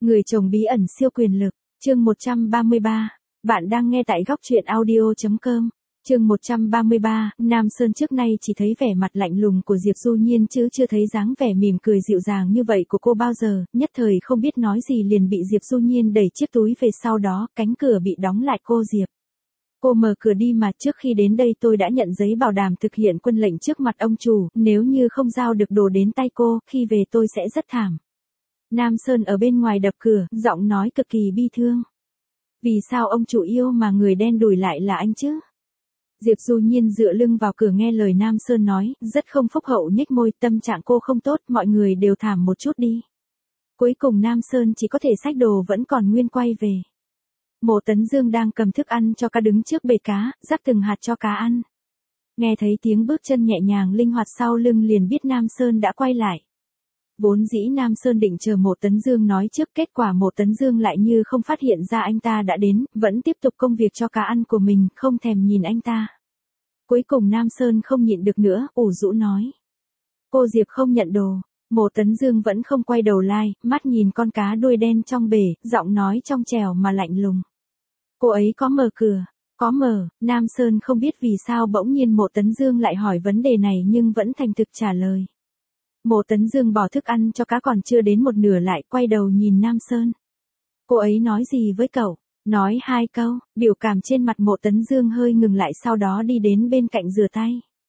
Người chồng bí ẩn siêu quyền lực, chương 133. Bạn đang nghe tại góc truyện audio.com. Chương 133, Nam Sơn trước nay chỉ thấy vẻ mặt lạnh lùng của Diệp Du Nhiên chứ chưa thấy dáng vẻ mỉm cười dịu dàng như vậy của cô bao giờ, nhất thời không biết nói gì liền bị Diệp Du Nhiên đẩy chiếc túi về, sau đó cánh cửa bị đóng lại. Cô Diệp, cô mở cửa đi mà, trước khi đến đây tôi đã nhận giấy bảo đảm thực hiện quân lệnh trước mặt ông chủ, nếu như không giao được đồ đến tay cô, khi về tôi sẽ rất thảm. Nam Sơn ở bên ngoài đập cửa, giọng nói cực kỳ bi thương. Vì sao ông chủ yêu mà người đen đủi lại là anh chứ? Diệp Du Nhiên dựa lưng vào cửa nghe lời Nam Sơn nói, rất không phúc hậu, nhếch môi, tâm trạng cô không tốt, mọi người đều thảm một chút đi. Cuối cùng Nam Sơn chỉ có thể xách đồ vẫn còn nguyên quay về. Mộ Tấn Dương đang cầm thức ăn cho cá đứng trước bể cá, rắc từng hạt cho cá ăn. Nghe thấy tiếng bước chân nhẹ nhàng linh hoạt sau lưng liền biết Nam Sơn đã quay lại. Vốn dĩ Nam Sơn định chờ Mộ Tấn Dương nói trước, kết quả Mộ Tấn Dương lại như không phát hiện ra anh ta đã đến, vẫn tiếp tục công việc cho cá ăn của mình, không thèm nhìn anh ta. Cuối cùng Nam Sơn không nhịn được nữa, ủ rũ nói. Cô Diệp không nhận đồ. Mộ Tấn Dương vẫn không quay đầu lại, mắt nhìn con cá đuôi đen trong bể, giọng nói trong trẻo mà lạnh lùng. Cô ấy có mở cửa. Có mở. Nam Sơn không biết vì sao bỗng nhiên Mộ Tấn Dương lại hỏi vấn đề này nhưng vẫn thành thực trả lời. Mộ Tấn Dương bỏ thức ăn cho cá còn chưa đến một nửa lại quay đầu nhìn Nam Sơn. Cô ấy nói gì với cậu? Nói 2 câu, biểu cảm trên mặt Mộ Tấn Dương hơi ngừng lại, sau đó đi đến bên cạnh rửa tay.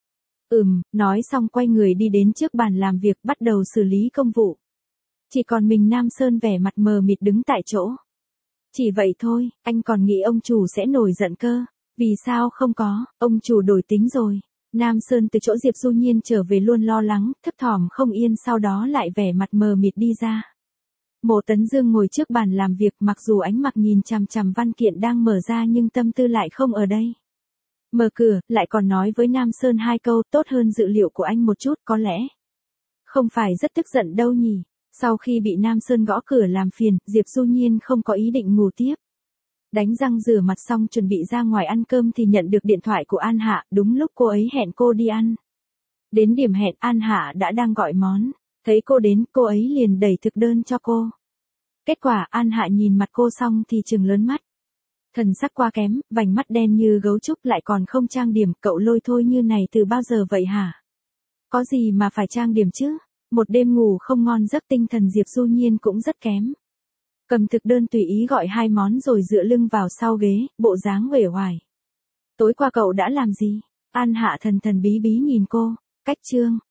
Nói xong quay người đi đến trước bàn làm việc bắt đầu xử lý công vụ. Chỉ còn mình Nam Sơn vẻ mặt mờ mịt đứng tại chỗ. Chỉ vậy thôi, anh còn nghĩ ông chủ sẽ nổi giận cơ. Vì sao không có, ông chủ đổi tính rồi. Nam Sơn từ chỗ Diệp Du Nhiên trở về luôn lo lắng, thấp thỏm không yên, sau đó lại vẻ mặt mờ mịt đi ra. Mộ Tấn Dương ngồi trước bàn làm việc, mặc dù ánh mắt nhìn chằm chằm văn kiện đang mở ra nhưng tâm tư lại không ở đây. Mở cửa, lại còn nói với Nam Sơn 2 câu, tốt hơn dự liệu của anh một chút, có lẽ. Không phải rất tức giận đâu nhỉ. Sau khi bị Nam Sơn gõ cửa làm phiền, Diệp Du Nhiên không có ý định ngủ tiếp. Đánh răng rửa mặt xong chuẩn bị ra ngoài ăn cơm thì nhận được điện thoại của An Hạ, đúng lúc cô ấy hẹn cô đi ăn. Đến điểm hẹn, An Hạ đã đang gọi món. Thấy cô đến, cô ấy liền đẩy thực đơn cho cô. Kết quả, An Hạ nhìn mặt cô xong thì trừng lớn mắt. Thần sắc quá kém, vành mắt đen như gấu trúc lại còn không trang điểm, cậu lôi thôi như này từ bao giờ vậy hả? Có gì mà phải trang điểm chứ? Một đêm ngủ không ngon giấc, tinh thần Diệp Du Nhiên cũng rất kém. Cầm thực đơn tùy ý gọi 2 món rồi dựa lưng vào sau ghế, bộ dáng uể oải. Tối qua cậu đã làm gì? An Hạ thần thần bí bí nhìn cô. Cách chương.